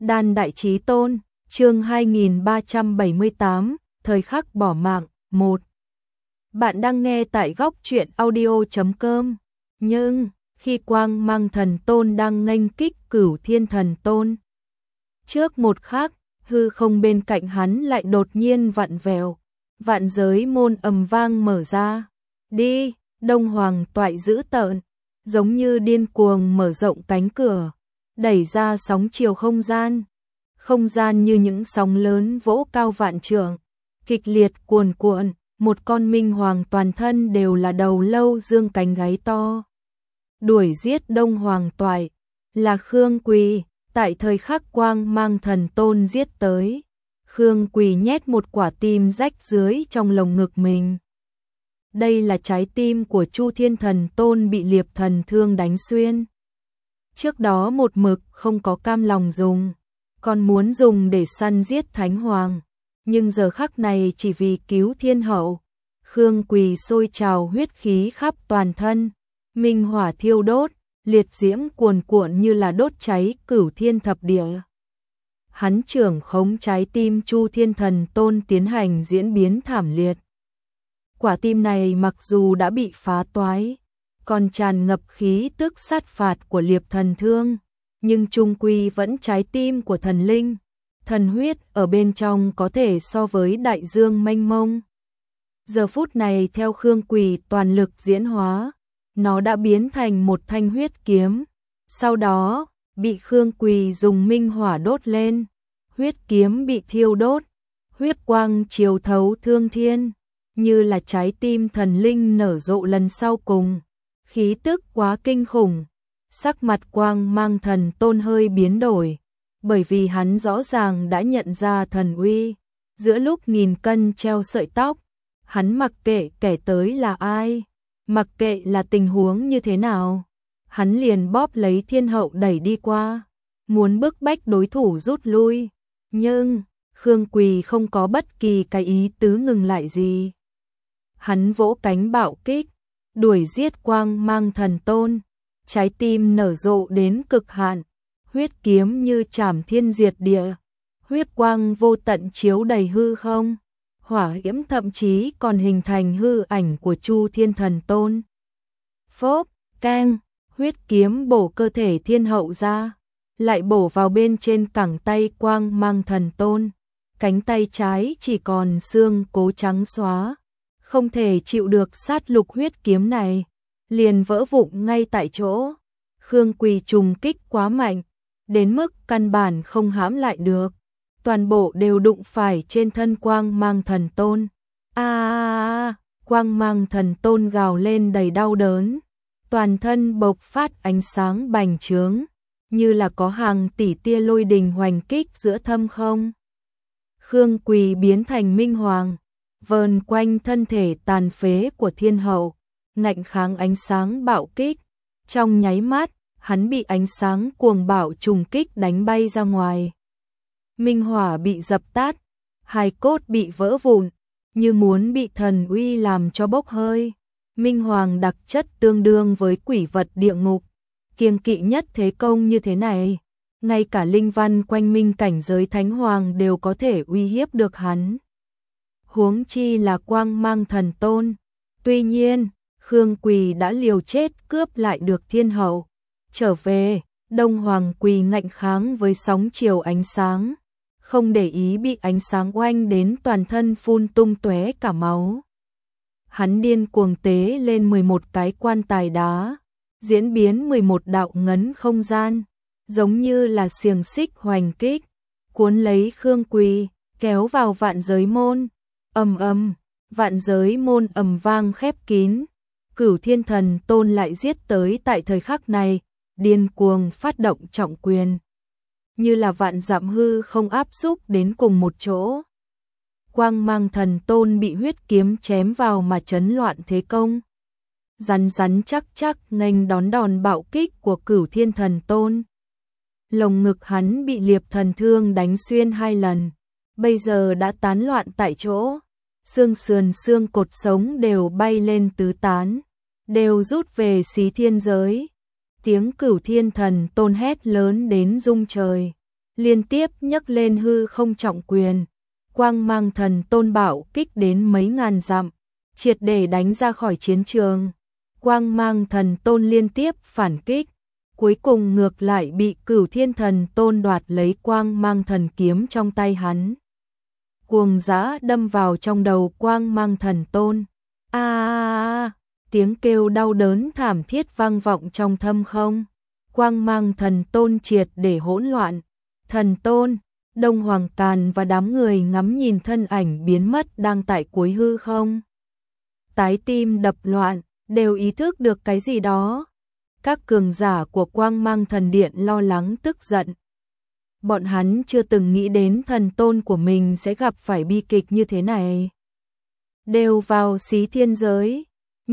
Đan Đại Chí Tôn, chương 2378, thời khắc bỏ mạng, 1. Bạn đang nghe tại góc truyện audio.com. Nhưng, khi Quang Mang Thần Tôn đang nghênh kích Cửu Thiên Thần Tôn, trước một khắc, hư không bên cạnh hắn lại đột nhiên vặn vẹo, vạn giới môn ầm vang mở ra. Đi, Đông Hoàng toại dữ tợn, giống như điên cuồng mở rộng cánh cửa, đẩy ra sóng chiều không gian như những sóng lớn vỗ cao vạn trượng, kịch liệt cuồn cuộn, một con minh hoàng toàn thân đều là đầu lâu dương cánh gáy to. Đuổi giết Đông Hoàng toại, là Khương Quỳ, tại thời khắc Quang Mang Thần Tôn giết tới. Khương Quỳ nhét một quả tim rách dưới trong lồng ngực mình. Đây là trái tim của Chu Thiên Thần Tôn bị Liệp Thần Thương đánh xuyên. Trước đó một mực không có cam lòng dùng, còn muốn dùng để săn giết Thánh Hoàng, nhưng giờ khắc này chỉ vì cứu thiên hậu. Khương Quỳ sôi trào huyết khí khắp toàn thân, minh hỏa thiêu đốt, liệt diễm cuồn cuộn như là đốt cháy Cửu Thiên thập địa. Hắn trưởng khống trái tim Chu Thiên Thần Tôn tiến hành diễn biến thảm liệt. Quả tim này mặc dù đã bị phá toái, còn tràn ngập khí tức sát phạt của Liệp Thần Thương, nhưng chung quy vẫn trái tim của thần linh. Thần huyết ở bên trong có thể so với đại dương mênh mông. Giờ phút này theo Khương Quỳ toàn lực diễn hóa, nó đã biến thành một thanh huyết kiếm. Sau đó, bị Khương Quỳ dùng minh hỏa đốt lên, huyết kiếm bị thiêu đốt, huyết quang chiếu thấu thương thiên, như là trái tim thần linh nở rộ lần sau cùng. Khí tức quá kinh khủng, sắc mặt Quang Mang Thần Tôn hơi biến đổi, bởi vì hắn rõ ràng đã nhận ra thần uy. Giữa lúc nghìn cân treo sợi tóc, hắn mặc kệ kẻ tới là ai, mặc kệ là tình huống như thế nào, hắn liền bóp lấy thiên hậu đẩy đi qua, muốn bức bách đối thủ rút lui. Nhưng, Khương Quỳ không có bất kỳ cái ý tứ ngừng lại gì. Hắn vỗ cánh bạo kích, đuổi giết Quang Mang Thần Tôn, trái tim nở rộ đến cực hạn, huyết kiếm như trảm thiên diệt địa, huyết quang vô tận chiếu đầy hư không, hỏa diễm thậm chí còn hình thành hư ảnh của Chu Thiên Thần Tôn. Phốp, keng, huyết kiếm bổ cơ thể thiên hậu ra, lại bổ vào bên trên cẳng tay Quang Mang Thần Tôn, cánh tay trái chỉ còn xương cố trắng xóa. Không thể chịu được sát lục huyết kiếm này, liền vỡ vụn ngay tại chỗ. Khương Quỳ trùng kích quá mạnh, đến mức căn bản không hãm lại được, toàn bộ đều đụng phải trên thân Quang Mang Thần Tôn. Quang Mang Thần Tôn gào lên đầy đau đớn, toàn thân bộc phát ánh sáng bành trướng, như là có hàng tỷ tia lôi đình hoành kích giữa thâm không. Khương Quỳ biến thành minh hoàng, vờn quanh thân thể tàn phế của thiên hậu, ngạnh kháng ánh sáng bạo kích. Trong nháy mắt, hắn bị ánh sáng cuồng bạo trùng kích đánh bay ra ngoài. Minh hỏa bị dập tắt, hài cốt bị vỡ vụn, như muốn bị thần uy làm cho bốc hơi. Minh hoàng đặc chất tương đương với quỷ vật địa ngục, kiêng kỵ nhất thế công như thế này, ngay cả linh văn quanh minh cảnh giới thánh hoàng đều có thể uy hiếp được hắn. Huống chi là Quang Mang Thần Tôn. Tuy nhiên, Khương Quỳ đã liều chết cướp lại được thiên hậu. Trở về, Đông Hoàng Quỳ ngạnh kháng với sóng chiều ánh sáng, không để ý bị ánh sáng oanh đến toàn thân phun tung tóe cả máu. Hắn điên cuồng tế lên 11 cái quan tài đá, diễn biến 11 đạo ngấn không gian, giống như là xiềng xích hoành kích, cuốn lấy Khương Quỳ, kéo vào vạn giới môn. Ầm ầm, vạn giới môn ầm vang khép kín. Cửu Thiên Thần Tôn lại giết tới tại thời khắc này, điên cuồng phát động trọng quyền, như là vạn dặm hư không áp xúc đến cùng một chỗ. Quang Mang Thần Tôn bị huyết kiếm chém vào mà chấn loạn thế công, rắn rắn chắc chắc nghênh đón đòn bạo kích của Cửu Thiên Thần Tôn. Lồng ngực hắn bị Liệp Thần Thương đánh xuyên 2 lần, bây giờ đã tán loạn tại chỗ, xương sườn xương cột sống đều bay lên tứ tán, đều rút về xí thiên giới. Tiếng Cửu Thiên Thần Tôn hét lớn đến rung trời, liên tiếp nhấc lên hư không trọng quyền, quang mang thần tôn bạo kích đến mấy ngàn dặm, triệt để đánh ra khỏi chiến trường. Quang mang thần tôn liên tiếp phản kích, cuối cùng ngược lại bị Cửu Thiên Thần Tôn đoạt lấy quang mang thần kiếm trong tay hắn. Cuồng dã đâm vào trong đầu quang mang thần tôn. Tiếng kêu đau đớn thảm thiết vang vọng trong thâm không. Quang mang thần tôn triệt để hỗn loạn. Thần tôn, Đông Hoàng Càn và đám người ngắm nhìn thân ảnh biến mất đang tại cuối hư không. Trái tim đập loạn, đều ý thức được cái gì đó. Các cường giả của Quang Mang Thần Điện lo lắng tức giận. Bọn hắn chưa từng nghĩ đến thần tôn của mình sẽ gặp phải bi kịch như thế này. Đều vào Xí Thiên giới.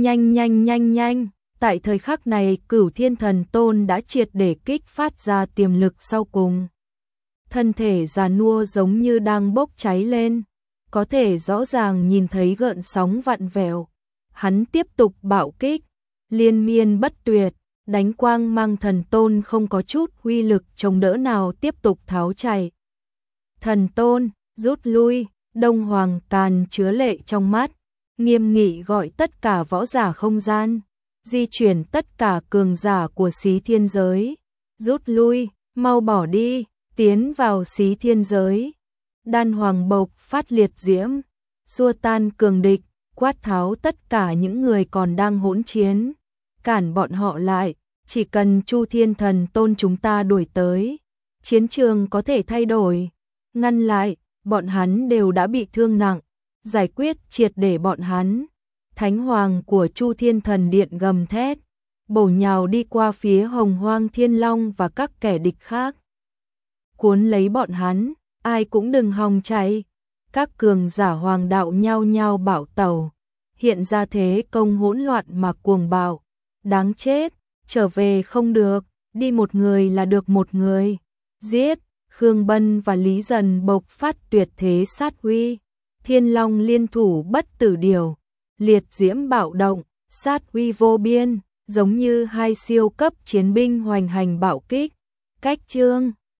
Nhanh. Tại thời khắc này Cửu Thiên Thần Tôn đã triệt để kích phát ra tiềm lực sau cùng. Thân thể già nua giống như đang bốc cháy lên. Có thể rõ ràng nhìn thấy gợn sóng vặn vẹo. Hắn tiếp tục bạo kích, liên miên bất tuyệt, đánh Quang Mang Thần Tôn không có chút uy lực chống đỡ nào tiếp tục tháo chạy. Thần Tôn, rút lui, Đông Hoàng Càn chứa lệ trong mắt, nghiêm nghị gọi tất cả võ giả không gian, di chuyển tất cả cường giả của Xí Thiên giới. Rút lui, mau bỏ đi, tiến vào Xí Thiên giới. Đan Hoàng bộc phát liệt diễm, xua tan cường địch, quát tháo tất cả những người còn đang hỗn chiến. Cản bọn họ lại, chỉ cần Chu Thiên Thần Tôn chúng ta đuổi tới, chiến trường có thể thay đổi. Ngăn lại, bọn hắn đều đã bị thương nặng, giải quyết triệt để bọn hắn. Thánh Hoàng của Chu Thiên Thần Điện gầm thét, bổ nhào đi qua phía Hồng Hoang Thiên Long và các kẻ địch khác. Cuốn lấy bọn hắn, ai cũng đừng hòng chạy. Các cường giả hoàng đạo nhao nhao bảo tẩu, hiện ra thế công hỗn loạn mà cuồng bạo. Đáng chết, trở về không được, đi một người là được một người. Giết, Khương Bân và Lý Dần bộc phát tuyệt thế sát uy. Thiên Long liên thủ bất tử điều, liệt diễm bạo động, sát uy vô biên, giống như hai siêu cấp chiến binh hoành hành bạo kích. Cách chương